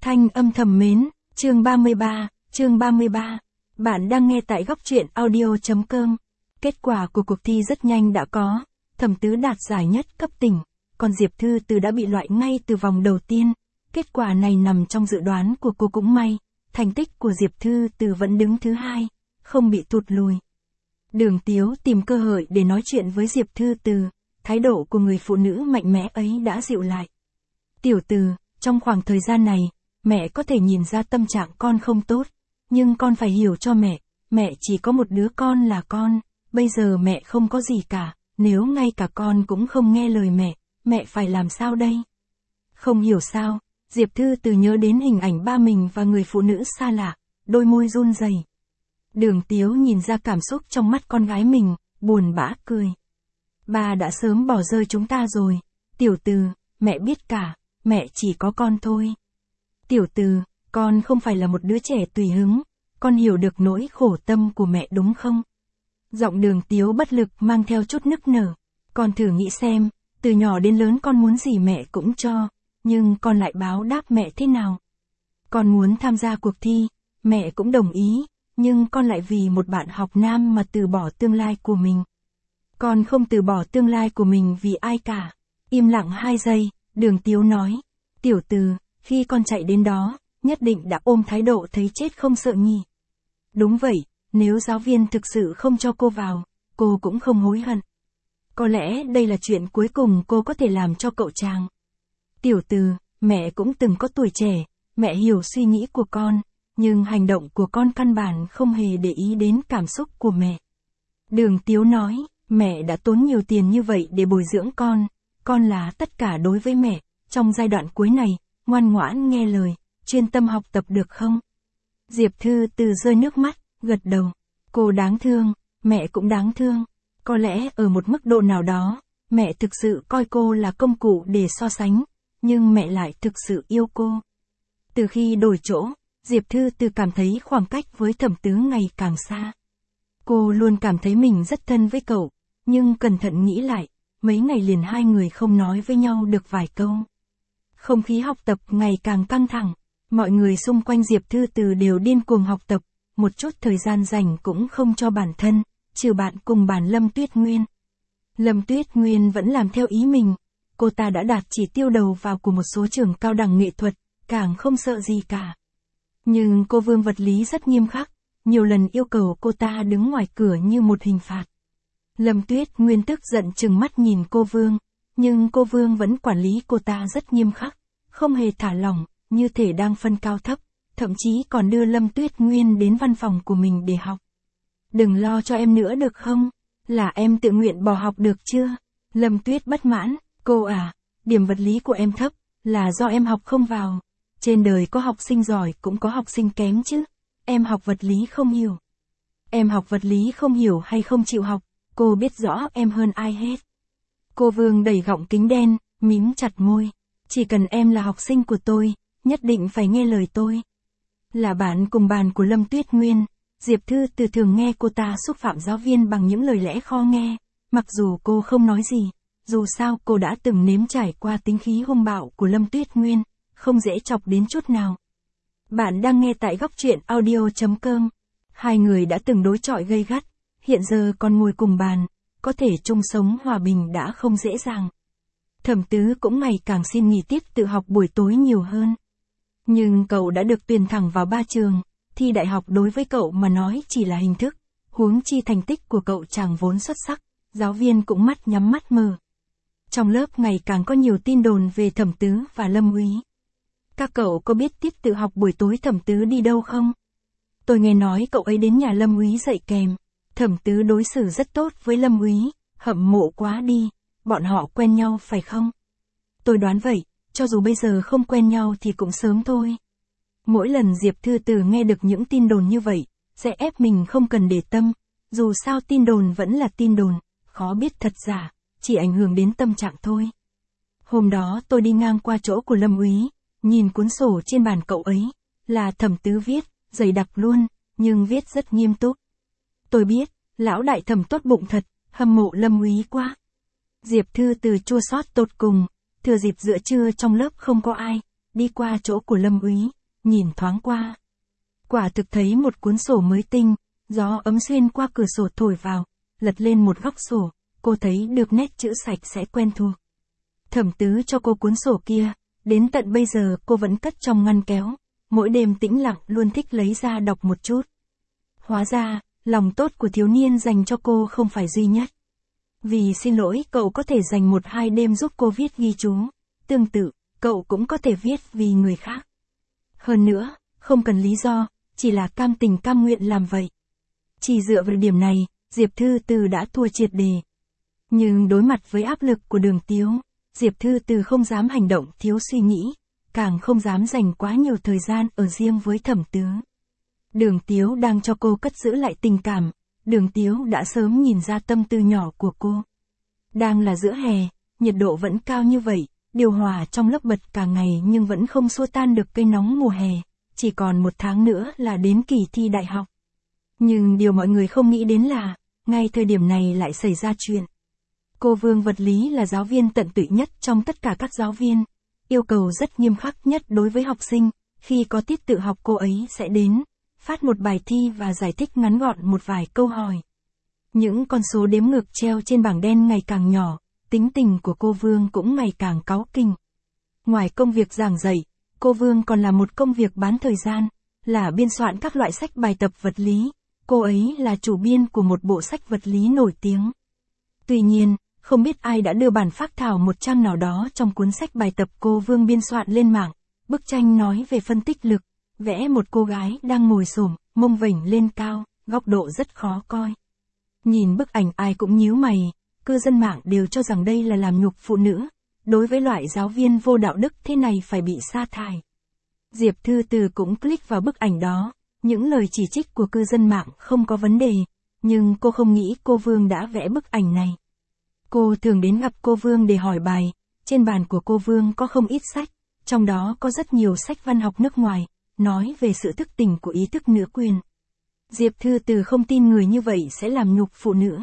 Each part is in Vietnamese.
Thanh âm thầm mến, chương 33. Bạn đang nghe tại góc truyện audio.com. Kết quả của cuộc thi rất nhanh đã có, Thẩm Tứ đạt giải nhất cấp tỉnh, còn Diệp Thư Từ đã bị loại ngay từ vòng đầu tiên. Kết quả này nằm trong dự đoán của cô cũng may, thành tích của Diệp Thư Từ vẫn đứng thứ hai, không bị tụt lùi. Đường Tiếu tìm cơ hội để nói chuyện với Diệp Thư Từ, thái độ của người phụ nữ mạnh mẽ ấy đã dịu lại. Tiểu Từ, trong khoảng thời gian này, mẹ có thể nhìn ra tâm trạng con không tốt, nhưng con phải hiểu cho mẹ chỉ có một đứa con là con, bây giờ mẹ không có gì cả, nếu ngay cả con cũng không nghe lời mẹ phải làm sao đây? Không hiểu sao, Diệp Thư Từ nhớ đến hình ảnh ba mình và người phụ nữ xa lạ, đôi môi run rẩy. Đường Tiếu nhìn ra cảm xúc trong mắt con gái mình, buồn bã cười. Ba đã sớm bỏ rơi chúng ta rồi, Tiểu Từ, mẹ biết cả, mẹ chỉ có con thôi. Tiểu Từ, con không phải là một đứa trẻ tùy hứng, con hiểu được nỗi khổ tâm của mẹ đúng không? Giọng Đường Tiếu bất lực mang theo chút nức nở. Con thử nghĩ xem, từ nhỏ đến lớn con muốn gì mẹ cũng cho, nhưng con lại báo đáp mẹ thế nào? Con muốn tham gia cuộc thi, mẹ cũng đồng ý, nhưng con lại vì một bạn học nam mà từ bỏ tương lai của mình. Con không từ bỏ tương lai của mình vì ai cả. Im lặng 2 giây, Đường Tiếu nói, Tiểu Từ, khi con chạy đến đó, nhất định đã ôm thái độ thấy chết không sợ nhỉ. Đúng vậy, nếu giáo viên thực sự không cho cô vào, cô cũng không hối hận. Có lẽ đây là chuyện cuối cùng cô có thể làm cho cậu chàng. Tiểu Từ, mẹ cũng từng có tuổi trẻ, mẹ hiểu suy nghĩ của con, nhưng hành động của con căn bản không hề để ý đến cảm xúc của mẹ. Đường Tiếu nói, mẹ đã tốn nhiều tiền như vậy để bồi dưỡng con là tất cả đối với mẹ, trong giai đoạn cuối này, ngoan ngoãn nghe lời, chuyên tâm học tập được không? Diệp Thư Từ rơi nước mắt, gật đầu. Cô đáng thương, mẹ cũng đáng thương. Có lẽ ở một mức độ nào đó, mẹ thực sự coi cô là công cụ để so sánh, nhưng mẹ lại thực sự yêu cô. Từ khi đổi chỗ, Diệp Thư Từ cảm thấy khoảng cách với Thẩm Tứ ngày càng xa. Cô luôn cảm thấy mình rất thân với cậu, nhưng cẩn thận nghĩ lại, mấy ngày liền hai người không nói với nhau được vài câu. Không khí học tập ngày càng căng thẳng, mọi người xung quanh Diệp Thư Từ đều điên cuồng học tập, một chút thời gian rảnh cũng không cho bản thân, trừ bạn cùng bàn Lâm Tuyết Nguyên. Lâm Tuyết Nguyên vẫn làm theo ý mình, cô ta đã đạt chỉ tiêu đầu vào của một số trường cao đẳng nghệ thuật, càng không sợ gì cả. Nhưng cô Vương vật lý rất nghiêm khắc, nhiều lần yêu cầu cô ta đứng ngoài cửa như một hình phạt. Lâm Tuyết Nguyên tức giận trừng mắt nhìn cô Vương, nhưng cô Vương vẫn quản lý cô ta rất nghiêm khắc, không hề thả lỏng, như thể đang phân cao thấp, thậm chí còn đưa Lâm Tuyết Nguyên đến văn phòng của mình để học. Đừng lo cho em nữa được không? Là em tự nguyện bỏ học được chưa? Lâm Tuyết bất mãn, cô à, điểm vật lý của em thấp, là do em học không vào. Trên đời có học sinh giỏi cũng có học sinh kém chứ. Em học vật lý không hiểu. Em học vật lý không hiểu hay không chịu học, cô biết rõ em hơn ai hết. Cô Vương đẩy gọng kính đen, mím chặt môi. Chỉ cần em là học sinh của tôi, nhất định phải nghe lời tôi. Là bạn cùng bàn của Lâm Tuyết Nguyên, Diệp Thư Từ thường nghe cô ta xúc phạm giáo viên bằng những lời lẽ khó nghe, mặc dù cô không nói gì, dù sao cô đã từng nếm trải qua tính khí hung bạo của Lâm Tuyết Nguyên, không dễ chọc đến chút nào. Bạn đang nghe tại góc truyện audio.com. Hai người đã từng đối chọi gay gắt, hiện giờ còn ngồi cùng bàn, có thể chung sống hòa bình đã không dễ dàng. Thẩm Tứ cũng ngày càng xin nghỉ tiết tự học buổi tối nhiều hơn. Nhưng cậu đã được tuyển thẳng vào 3 trường, thi đại học đối với cậu mà nói chỉ là hình thức, huống chi thành tích của cậu chẳng vốn xuất sắc, giáo viên cũng mắt nhắm mắt mở. Trong lớp ngày càng có nhiều tin đồn về Thẩm Tứ và Lâm Úy. Các cậu có biết tiết tự học buổi tối Thẩm Tứ đi đâu không? Tôi nghe nói cậu ấy đến nhà Lâm Úy dạy kèm. Thẩm Tứ đối xử rất tốt với Lâm Úy, hâm mộ quá đi, bọn họ quen nhau phải không? Tôi đoán vậy, cho dù bây giờ không quen nhau thì cũng sớm thôi. Mỗi lần Diệp Thư Từ nghe được những tin đồn như vậy, sẽ ép mình không cần để tâm, dù sao tin đồn vẫn là tin đồn, khó biết thật giả, chỉ ảnh hưởng đến tâm trạng thôi. Hôm đó tôi đi ngang qua chỗ của Lâm Úy, nhìn cuốn sổ trên bàn cậu ấy, là Thẩm Tứ viết, dày đặc luôn, nhưng viết rất nghiêm túc. Tôi biết, lão đại Thẩm tốt bụng thật, hâm mộ Lâm Úy quá. Diệp Thư Từ chua xót tột cùng, thừa dịp giữa trưa trong lớp không có ai, đi qua chỗ của Lâm Úy, nhìn thoáng qua. Quả thực thấy một cuốn sổ mới tinh, gió ấm xuyên qua cửa sổ thổi vào, lật lên một góc sổ, cô thấy được nét chữ sạch sẽ quen thuộc. Thẩm Tứ cho cô cuốn sổ kia, đến tận bây giờ cô vẫn cất trong ngăn kéo, mỗi đêm tĩnh lặng luôn thích lấy ra đọc một chút. Hóa ra, lòng tốt của thiếu niên dành cho cô không phải duy nhất. Vì xin lỗi cậu có thể dành 1-2 đêm giúp cô viết ghi chú, tương tự, cậu cũng có thể viết vì người khác. Hơn nữa, không cần lý do, chỉ là cam tình cam nguyện làm vậy. Chỉ dựa vào điểm này, Diệp Thư Từ đã thua triệt đề. Nhưng đối mặt với áp lực của Đường Tiếu, Diệp Thư Từ không dám hành động thiếu suy nghĩ, càng không dám dành quá nhiều thời gian ở riêng với Thẩm Tứ. Đường Tiếu đang cho cô cất giữ lại tình cảm, Đường Tiếu đã sớm nhìn ra tâm tư nhỏ của cô. Đang là giữa hè, nhiệt độ vẫn cao như vậy, điều hòa trong lớp bật cả ngày nhưng vẫn không xua tan được cây nóng mùa hè, chỉ còn 1 tháng nữa là đến kỳ thi đại học. Nhưng điều mọi người không nghĩ đến là, ngay thời điểm này lại xảy ra chuyện. Cô Vương vật lý là giáo viên tận tụy nhất trong tất cả các giáo viên, yêu cầu rất nghiêm khắc nhất đối với học sinh, khi có tiết tự học cô ấy sẽ đến, phát một bài thi và giải thích ngắn gọn một vài câu hỏi. Những con số đếm ngược treo trên bảng đen ngày càng nhỏ, tính tình của cô Vương cũng ngày càng cáu kỉnh. Ngoài công việc giảng dạy, cô Vương còn làm một công việc bán thời gian, là biên soạn các loại sách bài tập vật lý. Cô ấy là chủ biên của một bộ sách vật lý nổi tiếng. Tuy nhiên, không biết ai đã đưa bản phác thảo một trang nào đó trong cuốn sách bài tập cô Vương biên soạn lên mạng. Bức tranh nói về phân tích lực, vẽ một cô gái đang ngồi xổm, mông vểnh lên cao, góc độ rất khó coi. Nhìn bức ảnh ai cũng nhíu mày, cư dân mạng đều cho rằng đây là làm nhục phụ nữ. Đối với loại giáo viên vô đạo đức thế này phải bị sa thải. Diệp Thư Từ cũng click vào bức ảnh đó. Những lời chỉ trích của cư dân mạng không có vấn đề, nhưng cô không nghĩ cô Vương đã vẽ bức ảnh này. Cô thường đến gặp cô Vương để hỏi bài, trên bàn của cô Vương có không ít sách, trong đó có rất nhiều sách văn học nước ngoài, nói về sự thức tỉnh của ý thức nữ quyền. Diệp Thư Từ không tin người như vậy sẽ làm nhục phụ nữ.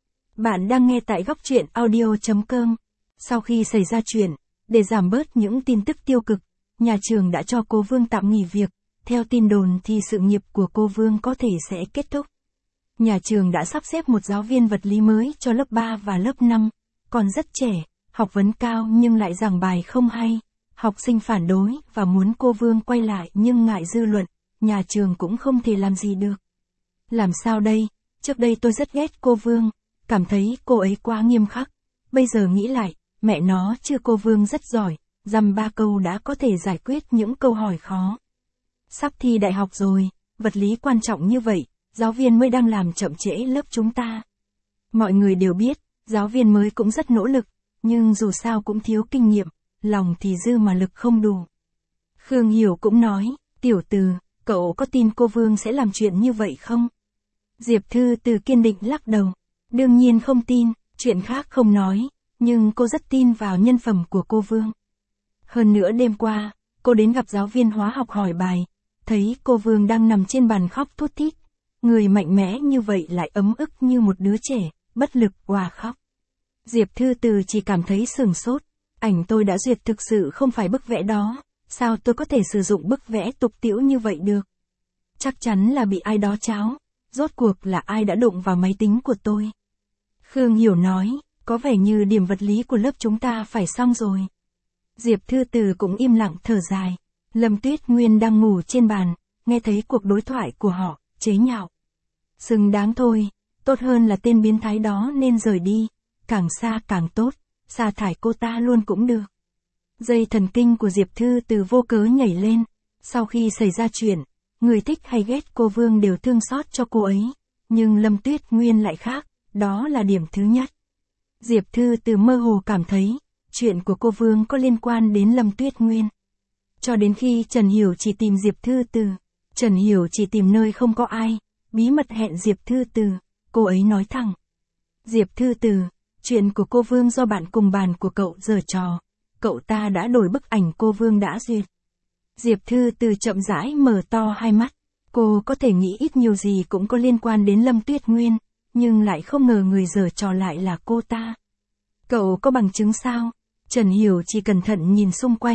Bạn đang nghe tại góc truyện audio.com. Sau khi xảy ra chuyện, để giảm bớt những tin tức tiêu cực, nhà trường đã cho cô Vương tạm nghỉ việc. Theo tin đồn thì sự nghiệp của cô Vương có thể sẽ kết thúc. Nhà trường đã sắp xếp một giáo viên vật lý mới cho lớp 3 và lớp 5, còn rất trẻ, học vấn cao nhưng lại giảng bài không hay. Học sinh phản đối và muốn cô Vương quay lại nhưng ngại dư luận, nhà trường cũng không thể làm gì được. Làm sao đây? Trước đây tôi rất ghét cô Vương, cảm thấy cô ấy quá nghiêm khắc. Bây giờ nghĩ lại, mẹ nó chưa cô Vương rất giỏi, dăm 3 câu đã có thể giải quyết những câu hỏi khó. Sắp thi đại học rồi, vật lý quan trọng như vậy, giáo viên mới đang làm chậm trễ lớp chúng ta. Mọi người đều biết, giáo viên mới cũng rất nỗ lực, nhưng dù sao cũng thiếu kinh nghiệm, lòng thì dư mà lực không đủ. Khương Hiểu cũng nói, Tiểu Từ, cậu có tin cô Vương sẽ làm chuyện như vậy không? Diệp Thư Từ kiên định lắc đầu. Đương nhiên không tin, chuyện khác không nói, nhưng cô rất tin vào nhân phẩm của cô Vương. Hơn nữa đêm qua, cô đến gặp giáo viên hóa học hỏi bài, thấy cô Vương đang nằm trên bàn khóc thút thít. Người mạnh mẽ như vậy lại ấm ức như một đứa trẻ, bất lực òa khóc. Diệp Thư Từ chỉ cảm thấy sửng sốt, ảnh tôi đã duyệt thực sự không phải bức vẽ đó, sao tôi có thể sử dụng bức vẽ tục tĩu như vậy được? Chắc chắn là bị ai đó tráo, rốt cuộc là ai đã đụng vào máy tính của tôi. Khương Hiểu nói, có vẻ như điểm vật lý của lớp chúng ta phải xong rồi. Diệp Thư Từ cũng im lặng thở dài. Lâm Tuyết Nguyên đang ngủ trên bàn, nghe thấy cuộc đối thoại của họ, chế nhạo. Xứng đáng thôi, tốt hơn là tên biến thái đó nên rời đi, càng xa càng tốt, sa thải cô ta luôn cũng được. Dây thần kinh của Diệp Thư Từ vô cớ nhảy lên, sau khi xảy ra chuyện, người thích hay ghét cô Vương đều thương xót cho cô ấy, nhưng Lâm Tuyết Nguyên lại khác, đó là điểm thứ nhất. Diệp Thư Từ mơ hồ cảm thấy, chuyện của cô Vương có liên quan đến Lâm Tuyết Nguyên. Cho đến khi Trần Hiểu chỉ tìm Diệp Thư Từ, Trần Hiểu chỉ tìm nơi không có ai, bí mật hẹn Diệp Thư Từ, cô ấy nói thẳng. Diệp Thư Từ, chuyện của cô Vương do bạn cùng bàn của cậu giở trò, cậu ta đã đổi bức ảnh cô Vương đã duyệt. Diệp Thư Từ chậm rãi mở to hai mắt, cô có thể nghĩ ít nhiều gì cũng có liên quan đến Lâm Tuyết Nguyên, nhưng lại không ngờ người giở trò lại là cô ta. Cậu có bằng chứng sao? Trần Hiểu chỉ cẩn thận nhìn xung quanh,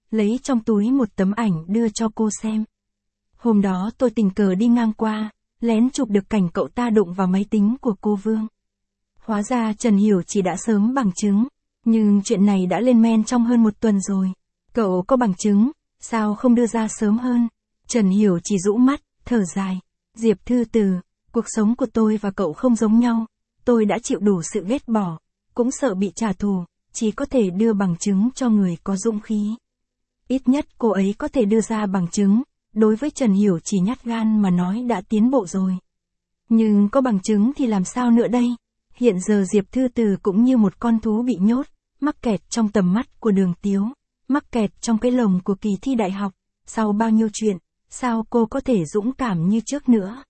lấy trong túi một tấm ảnh đưa cho cô xem. Hôm đó tôi tình cờ đi ngang qua, lén chụp được cảnh cậu ta đụng vào máy tính của cô Vương. Hóa ra Trần Hiểu Chỉ đã sớm bằng chứng, nhưng chuyện này đã lên men trong hơn một tuần rồi. Cậu có bằng chứng, sao không đưa ra sớm hơn? Trần Hiểu Chỉ rũ mắt, thở dài. Diệp Thư Từ, cuộc sống của tôi và cậu không giống nhau. Tôi đã chịu đủ sự ghét bỏ, cũng sợ bị trả thù, chỉ có thể đưa bằng chứng cho người có dũng khí. Ít nhất cô ấy có thể đưa ra bằng chứng, đối với Trần Hiểu Chỉ nhát gan mà nói đã tiến bộ rồi. Nhưng có bằng chứng thì làm sao nữa đây? Hiện giờ Diệp Thư Từ cũng như một con thú bị nhốt, mắc kẹt trong tầm mắt của Đường Tiếu, mắc kẹt trong cái lồng của kỳ thi đại học. Sau bao nhiêu chuyện, sao cô có thể dũng cảm như trước nữa?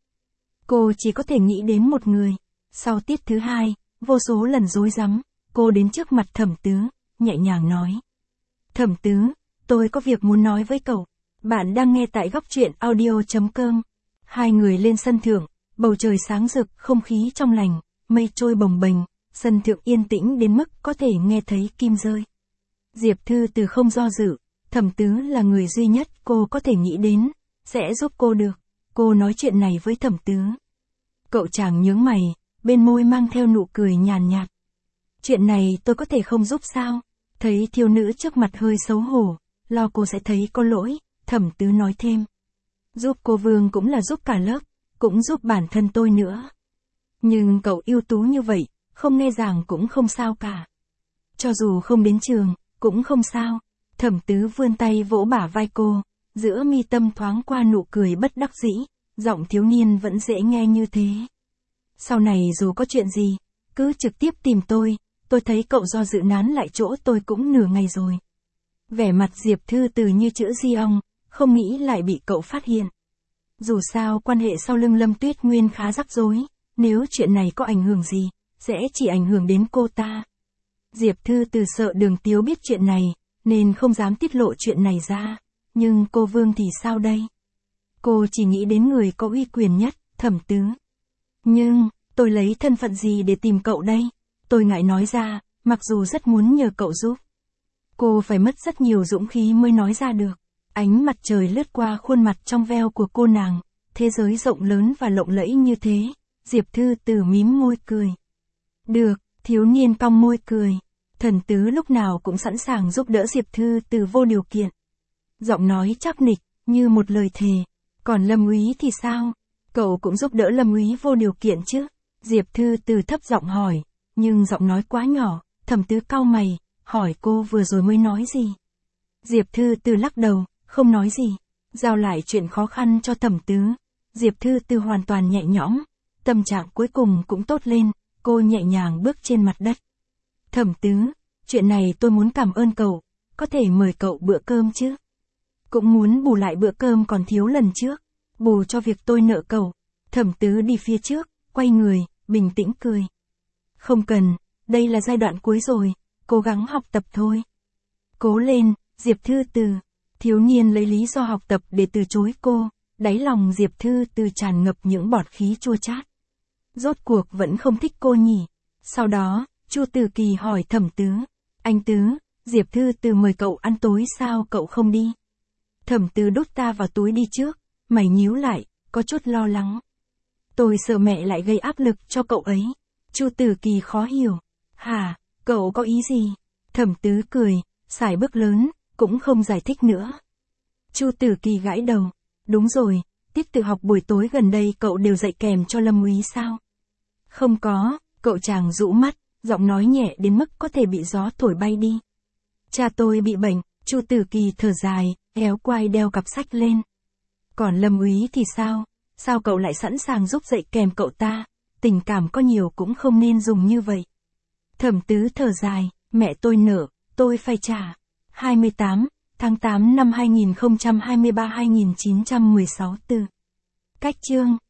Cô chỉ có thể nghĩ đến một người. Sau tiết thứ 2, vô số lần rối rắm, cô đến trước mặt Thẩm Tứ, nhẹ nhàng nói. Thẩm Tứ, tôi có việc muốn nói với cậu. Bạn đang nghe tại góc truyện audio.com. Hai người lên sân thượng, bầu trời sáng rực, không khí trong lành, mây trôi bồng bềnh, sân thượng yên tĩnh đến mức có thể nghe thấy kim rơi. Diệp Thư Từ không do dự, Thẩm Tứ là người duy nhất cô có thể nghĩ đến, sẽ giúp cô được. Cô nói chuyện này với Thẩm Tứ. Cậu chàng nhướng mày, bên môi mang theo nụ cười nhàn nhạt. Chuyện này tôi có thể không giúp sao? Thấy thiếu nữ trước mặt hơi xấu hổ, lo cô sẽ thấy có lỗi, Thẩm Tứ nói thêm. Giúp cô Vương cũng là giúp cả lớp, cũng giúp bản thân tôi nữa. Nhưng cậu ưu tú như vậy, không nghe giảng cũng không sao cả. Cho dù không đến trường, cũng không sao. Thẩm Tứ vươn tay vỗ bả vai cô, giữa mi tâm thoáng qua nụ cười bất đắc dĩ, giọng thiếu niên vẫn dễ nghe như thế. Sau này dù có chuyện gì, cứ trực tiếp tìm tôi thấy cậu do dự nán lại chỗ tôi cũng nửa ngày rồi. Vẻ mặt Diệp Thư Từ như chữ di ong, không nghĩ lại bị cậu phát hiện. Dù sao quan hệ sau lưng Lâm Tuyết Nguyên khá rắc rối, nếu chuyện này có ảnh hưởng gì, sẽ chỉ ảnh hưởng đến cô ta. Diệp Thư Từ sợ Đường Tiếu biết chuyện này, nên không dám tiết lộ chuyện này ra. Nhưng cô Vương thì sao đây? Cô chỉ nghĩ đến người có uy quyền nhất, Thẩm Tứ. Nhưng, tôi lấy thân phận gì để tìm cậu đây? Tôi ngại nói ra, mặc dù rất muốn nhờ cậu giúp. Cô phải mất rất nhiều dũng khí mới nói ra được. Ánh mặt trời lướt qua khuôn mặt trong veo của cô nàng, thế giới rộng lớn và lộng lẫy như thế. Diệp Thư Từ mím môi cười. Được, thiếu niên cong môi cười. Thần Tứ lúc nào cũng sẵn sàng giúp đỡ Diệp Thư Từ vô điều kiện. Giọng nói chắc nịch, như một lời thề. Còn Lâm Úy thì sao? Cậu cũng giúp đỡ Lâm Úy vô điều kiện chứ? Diệp Thư Từ thấp giọng hỏi, nhưng giọng nói quá nhỏ. Thẩm Tứ cau mày, hỏi cô vừa rồi mới nói gì? Diệp Thư Từ lắc đầu, không nói gì. Giao lại chuyện khó khăn cho Thẩm Tứ. Diệp Thư Từ hoàn toàn nhẹ nhõm. Tâm trạng cuối cùng cũng tốt lên, cô nhẹ nhàng bước trên mặt đất. Thẩm Tứ, chuyện này tôi muốn cảm ơn cậu, có thể mời cậu bữa cơm chứ? Cũng muốn bù lại bữa cơm còn thiếu lần trước, bù cho việc tôi nợ cậu. Thẩm Tứ đi phía trước, quay người, bình tĩnh cười. Không cần, đây là giai đoạn cuối rồi, cố gắng học tập thôi. Cố lên, Diệp Thư Từ. Thiếu niên lấy lý do học tập để từ chối cô, đáy lòng Diệp Thư Từ tràn ngập những bọt khí chua chát. Rốt cuộc vẫn không thích cô nhỉ. Sau đó, Chu Từ Kỳ hỏi Thẩm Tứ. Anh Tứ, Diệp Thư Từ mời cậu ăn tối sao cậu không đi? Thẩm Tứ đút ta vào túi đi trước, mày nhíu lại, có chút lo lắng. Tôi sợ mẹ lại gây áp lực cho cậu ấy. Chu Từ Kỳ khó hiểu. Hả, cậu có ý gì? Thẩm Tứ cười, sải bước lớn, cũng không giải thích nữa. Chu Từ Kỳ gãi đầu. Đúng rồi, tiết tự học buổi tối gần đây cậu đều dạy kèm cho Lâm Úy sao? Không có, cậu chàng rũ mắt, giọng nói nhẹ đến mức có thể bị gió thổi bay đi. Cha tôi bị bệnh, Chu Từ Kỳ thở dài, éo quai đeo cặp sách lên. Còn Lâm Úy thì sao? Sao cậu lại sẵn sàng giúp dạy kèm cậu ta? Tình cảm có nhiều cũng không nên dùng như vậy. Thẩm Tứ thở dài, mẹ tôi nợ, tôi phải trả. 28 tháng 8 năm 2023 2916 từ. Cách chương